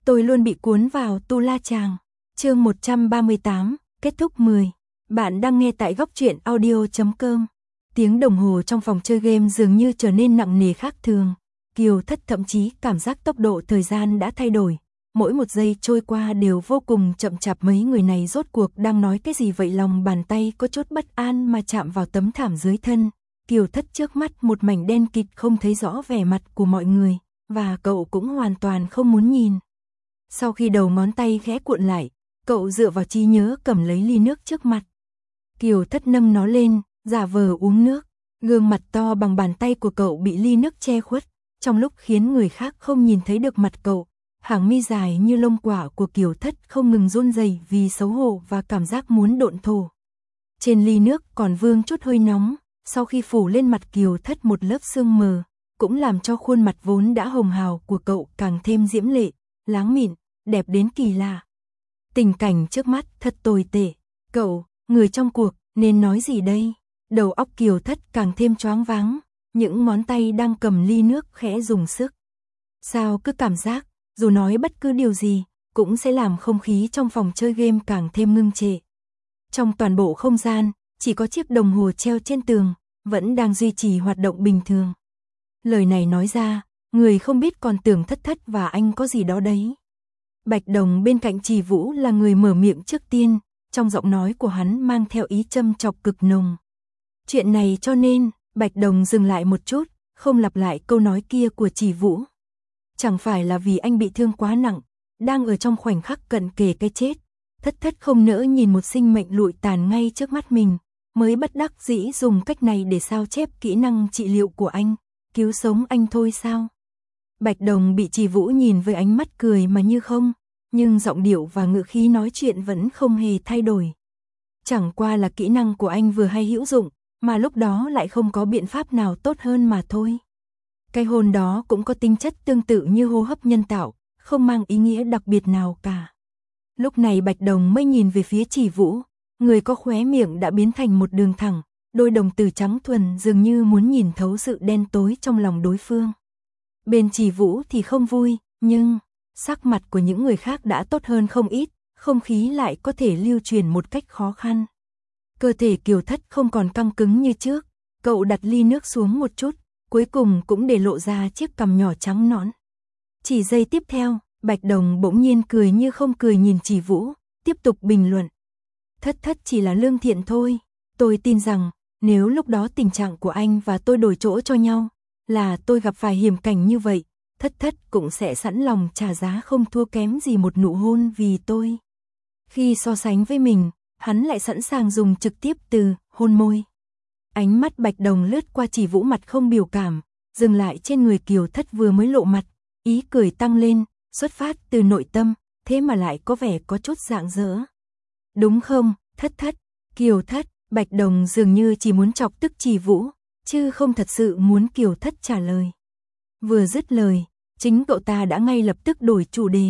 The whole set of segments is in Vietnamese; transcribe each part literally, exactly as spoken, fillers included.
Tôi luôn bị cuốn vào Tu La Chàng. Chương một trăm ba mươi tám, kết thúc mười. Bạn đang nghe tại góc truyện audio chấm com. Tiếng đồng hồ trong phòng chơi game dường như trở nên nặng nề khác thường. Kiều Thất thậm chí cảm giác tốc độ thời gian đã thay đổi. Mỗi một giây trôi qua đều vô cùng chậm chạp. Mấy người này rốt cuộc đang nói cái gì vậy? Lòng bàn tay có chút bất an mà chạm vào tấm thảm dưới thân. Kiều Thất trước mắt một mảnh đen kịt, không thấy rõ vẻ mặt của mọi người, và cậu cũng hoàn toàn không muốn nhìn. Sau khi đầu ngón tay khẽ cuộn lại, cậu dựa vào trí nhớ cầm lấy ly nước trước mặt. Kiều Thất nâng nó lên, giả vờ uống nước. Gương mặt to bằng bàn tay của cậu bị ly nước che khuất, trong lúc khiến người khác không nhìn thấy được mặt cậu. Hàng mi dài như lông quả của Kiều Thất không ngừng run rẩy vì xấu hổ và cảm giác muốn độn thổ. Trên ly nước còn vương chút hơi nóng, sau khi phủ lên mặt Kiều Thất một lớp sương mờ, cũng làm cho khuôn mặt vốn đã hồng hào của cậu càng thêm diễm lệ, láng mịn, đẹp đến kỳ lạ. Tình cảnh trước mắt thật tồi tệ. Cậu, người trong cuộc, nên nói gì đây? Đầu óc Kiều Thất càng thêm choáng váng, những ngón tay đang cầm ly nước khẽ dùng sức. Sao cứ cảm giác, dù nói bất cứ điều gì, cũng sẽ làm không khí trong phòng chơi game càng thêm ngưng trệ. Trong toàn bộ không gian, chỉ có chiếc đồng hồ treo trên tường, vẫn đang duy trì hoạt động bình thường. Lời này nói ra, người không biết còn tưởng Thất Thất và anh có gì đó đấy. Bạch Đồng bên cạnh Trì Vũ là người mở miệng trước tiên, trong giọng nói của hắn mang theo ý châm chọc cực nồng. Chuyện này cho nên, Bạch Đồng dừng lại một chút, không lặp lại câu nói kia của Trì Vũ. Chẳng phải là vì anh bị thương quá nặng, đang ở trong khoảnh khắc cận kề cái chết, Thất Thất không nỡ nhìn một sinh mệnh lụi tàn ngay trước mắt mình, mới bất đắc dĩ dùng cách này để sao chép kỹ năng trị liệu của anh, cứu sống anh thôi sao? Bạch Đồng bị Trì Vũ nhìn với ánh mắt cười mà như không, nhưng giọng điệu và ngữ khí nói chuyện vẫn không hề thay đổi. Chẳng qua là kỹ năng của anh vừa hay hữu dụng, mà lúc đó lại không có biện pháp nào tốt hơn mà thôi. Cái hôn đó cũng có tính chất tương tự như hô hấp nhân tạo, không mang ý nghĩa đặc biệt nào cả. Lúc này Bạch Đồng mới nhìn về phía Trì Vũ, người có khóe miệng đã biến thành một đường thẳng, đôi đồng tử trắng thuần dường như muốn nhìn thấu sự đen tối trong lòng đối phương. Bên Trì Vũ thì không vui, nhưng sắc mặt của những người khác đã tốt hơn không ít, không khí lại có thể lưu truyền một cách khó khăn. Cơ thể Kiều Thất không còn căng cứng như trước, cậu đặt ly nước xuống một chút, cuối cùng cũng để lộ ra chiếc cằm nhỏ trắng nõn. Chỉ giây tiếp theo, Bạch Đồng bỗng nhiên cười như không cười nhìn Trì Vũ, tiếp tục bình luận. Thất Thất chỉ là lương thiện thôi, tôi tin rằng, nếu lúc đó tình trạng của anh và tôi đổi chỗ cho nhau, là tôi gặp phải hiểm cảnh như vậy, Thất Thất cũng sẽ sẵn lòng trả giá không thua kém gì một nụ hôn vì tôi. Khi so sánh với mình, hắn lại sẵn sàng dùng trực tiếp từ hôn môi. Ánh mắt Bạch Đồng lướt qua Trì Vũ mặt không biểu cảm, dừng lại trên người Kiều Thất vừa mới lộ mặt, ý cười tăng lên, xuất phát từ nội tâm, thế mà lại có vẻ có chút rạng rỡ. Đúng không, Thất Thất? Kiều Thất, Bạch Đồng dường như chỉ muốn chọc tức Trì Vũ, chứ không thật sự muốn Kiều Thất trả lời. Vừa dứt lời, chính cậu ta đã ngay lập tức đổi chủ đề.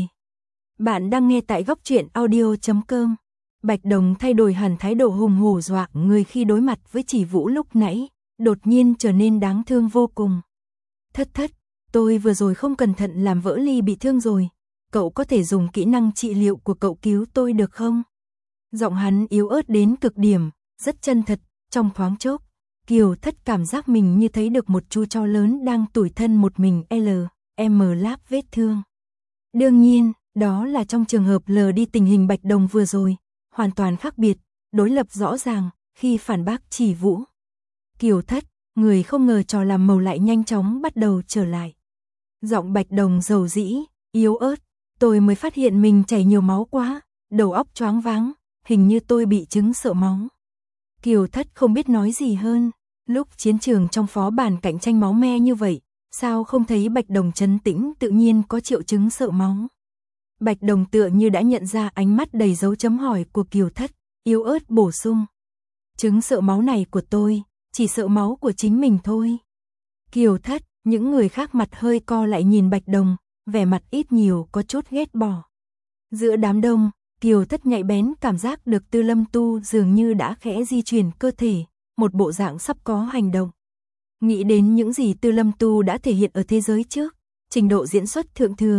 Bạn đang nghe tại góc truyện audio chấm com. Bạch Đồng thay đổi hẳn thái độ hùng hổ dọa người khi đối mặt với Trì Vũ lúc nãy, đột nhiên trở nên đáng thương vô cùng. Thất Thất, tôi vừa rồi không cẩn thận làm vỡ ly bị thương rồi, cậu có thể dùng kỹ năng trị liệu của cậu cứu tôi được không? Giọng hắn yếu ớt đến cực điểm, rất chân thật, trong thoáng chốc, Kiều Thất cảm giác mình như thấy được một chú chó lớn đang tủi thân một mình L, M láp vết thương. Đương nhiên, đó là trong trường hợp lờ đi tình hình Bạch Đồng vừa rồi, hoàn toàn khác biệt, đối lập rõ ràng, khi phản bác Trì Vũ. Kiều Thất, người không ngờ trò làm màu lại nhanh chóng bắt đầu trở lại. Giọng Bạch Đồng dầu dĩ, yếu ớt, tôi mới phát hiện mình chảy nhiều máu quá, đầu óc choáng váng, hình như tôi bị chứng sợ máu. Kiều Thất không biết nói gì hơn, lúc chiến trường trong phó bản cạnh tranh máu me như vậy, sao không thấy Bạch Đồng trấn tĩnh tự nhiên có triệu chứng sợ máu. Bạch Đồng tựa như đã nhận ra ánh mắt đầy dấu chấm hỏi của Kiều Thất, yếu ớt bổ sung. Chứng sợ máu này của tôi, chỉ sợ máu của chính mình thôi. Kiều Thất, những người khác mặt hơi co lại nhìn Bạch Đồng, vẻ mặt ít nhiều có chút ghét bỏ. Giữa đám đông, Kiều Thất nhạy bén cảm giác được Tư Lâm Tu dường như đã khẽ di chuyển cơ thể, một bộ dạng sắp có hành động. Nghĩ đến những gì Tư Lâm Tu đã thể hiện ở thế giới trước, trình độ diễn xuất thượng thừa,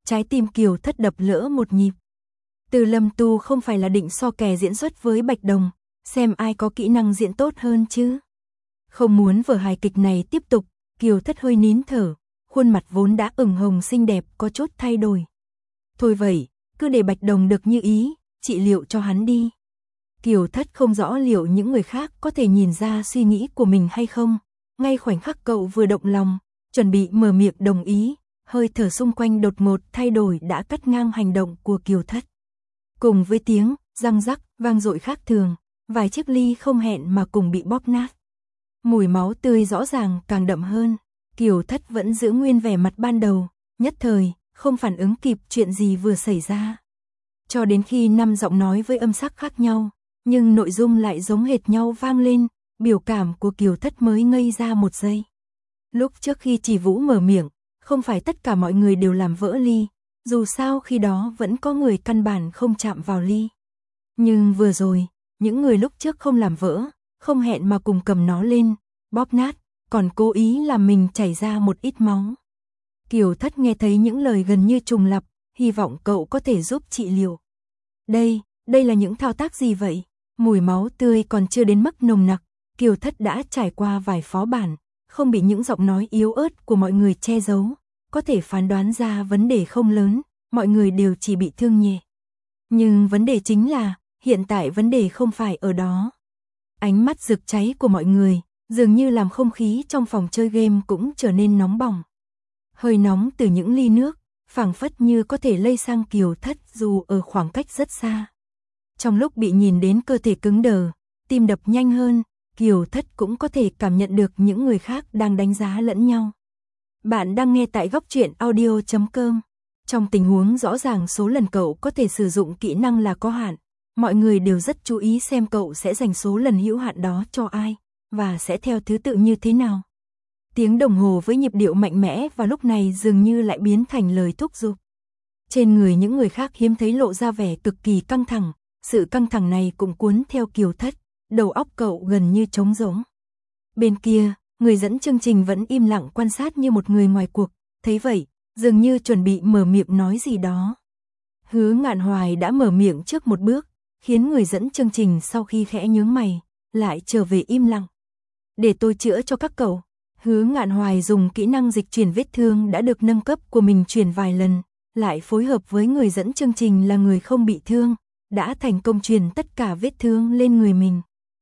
trái tim Kiều Thất đập lỡ một nhịp. Từ Lâm Tu không phải là định so kè diễn xuất với Bạch Đồng, xem ai có kỹ năng diễn tốt hơn chứ. Không muốn vở hài kịch này tiếp tục, Kiều Thất hơi nín thở, khuôn mặt vốn đã ửng hồng xinh đẹp có chút thay đổi. Thôi vậy, cứ để Bạch Đồng được như ý, trị liệu cho hắn đi. Kiều Thất không rõ liệu những người khác có thể nhìn ra suy nghĩ của mình hay không. Ngay khoảnh khắc cậu vừa động lòng, chuẩn bị mở miệng đồng ý, hơi thở xung quanh đột ngột thay đổi đã cắt ngang hành động của Kiều Thất. Cùng với tiếng răng rắc vang dội khác thường, vài chiếc ly không hẹn mà cùng bị bóp nát. Mùi máu tươi rõ ràng càng đậm hơn, Kiều Thất vẫn giữ nguyên vẻ mặt ban đầu, nhất thời không phản ứng kịp chuyện gì vừa xảy ra. Cho đến khi năm giọng nói với âm sắc khác nhau, nhưng nội dung lại giống hệt nhau vang lên, biểu cảm của Kiều Thất mới ngây ra một giây. Lúc trước khi Chỉ Vũ mở miệng, không phải tất cả mọi người đều làm vỡ ly, dù sao khi đó vẫn có người căn bản không chạm vào ly. Nhưng vừa rồi, những người lúc trước không làm vỡ, không hẹn mà cùng cầm nó lên, bóp nát, còn cố ý làm mình chảy ra một ít máu. Kiều Thất nghe thấy những lời gần như trùng lặp, hy vọng cậu có thể giúp trị liệu. Đây, đây là những thao tác gì vậy? Mùi máu tươi còn chưa đến mức nồng nặc, Kiều Thất đã trải qua vài phó bản, không bị những giọng nói yếu ớt của mọi người che giấu, có thể phán đoán ra vấn đề không lớn, mọi người đều chỉ bị thương nhẹ. Nhưng vấn đề chính là, hiện tại vấn đề không phải ở đó. Ánh mắt rực cháy của mọi người, dường như làm không khí trong phòng chơi game cũng trở nên nóng bỏng. Hơi nóng từ những ly nước, phảng phất như có thể lây sang Kiều Thất dù ở khoảng cách rất xa. Trong lúc bị nhìn đến cơ thể cứng đờ, tim đập nhanh hơn, Kiều Thất cũng có thể cảm nhận được những người khác đang đánh giá lẫn nhau. Bạn đang nghe tại góc truyện audio chấm com. Trong tình huống rõ ràng số lần cậu có thể sử dụng kỹ năng là có hạn, mọi người đều rất chú ý xem cậu sẽ dành số lần hữu hạn đó cho ai, và sẽ theo thứ tự như thế nào. Tiếng đồng hồ với nhịp điệu mạnh mẽ vào lúc này dường như lại biến thành lời thúc giục. Trên người những người khác hiếm thấy lộ ra vẻ cực kỳ căng thẳng, sự căng thẳng này cũng cuốn theo Kiều Thất, đầu óc cậu gần như trống rỗng. Bên kia, người dẫn chương trình vẫn im lặng quan sát như một người ngoài cuộc, thấy vậy, dường như chuẩn bị mở miệng nói gì đó. Hứa Ngạn Hoài đã mở miệng trước một bước, khiến người dẫn chương trình sau khi khẽ nhướng mày, lại trở về im lặng. Để tôi chữa cho các cậu. Hứa Ngạn Hoài dùng kỹ năng dịch chuyển vết thương đã được nâng cấp của mình chuyển vài lần, lại phối hợp với người dẫn chương trình là người không bị thương, đã thành công truyền tất cả vết thương lên người mình.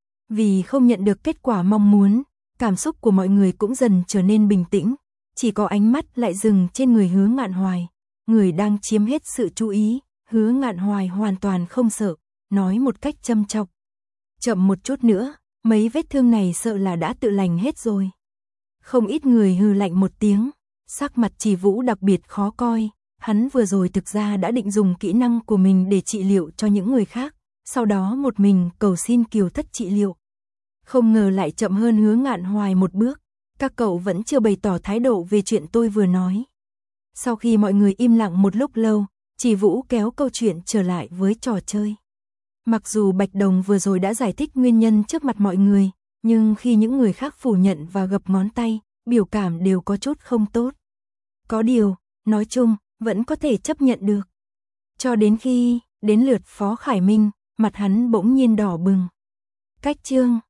Vì không nhận được kết quả mong muốn, cảm xúc của mọi người cũng dần trở nên bình tĩnh, chỉ có ánh mắt lại dừng trên người Hứa Ngạn Hoài, người đang chiếm hết sự chú ý. Hứa Ngạn Hoài hoàn toàn không sợ, nói một cách châm chọc. Chậm một chút nữa, mấy vết thương này sợ là đã tự lành hết rồi. Không ít người hừ lạnh một tiếng, sắc mặt Chỉ Vũ đặc biệt khó coi, hắn vừa rồi thực ra đã định dùng kỹ năng của mình để trị liệu cho những người khác, sau đó một mình cầu xin Kiều Thất trị liệu. Không ngờ lại chậm hơn Hứa Ngạn Hoài một bước, các cậu vẫn chưa bày tỏ thái độ về chuyện tôi vừa nói. Sau khi mọi người im lặng một lúc lâu, Chỉ Vũ kéo câu chuyện trở lại với trò chơi. Mặc dù Bạch Đồng vừa rồi đã giải thích nguyên nhân trước mặt mọi người, nhưng khi những người khác phủ nhận và gập ngón tay, biểu cảm đều có chút không tốt. Có điều, nói chung, vẫn có thể chấp nhận được. Cho đến khi, đến lượt Phó Khải Minh, mặt hắn bỗng nhiên đỏ bừng. Cách chương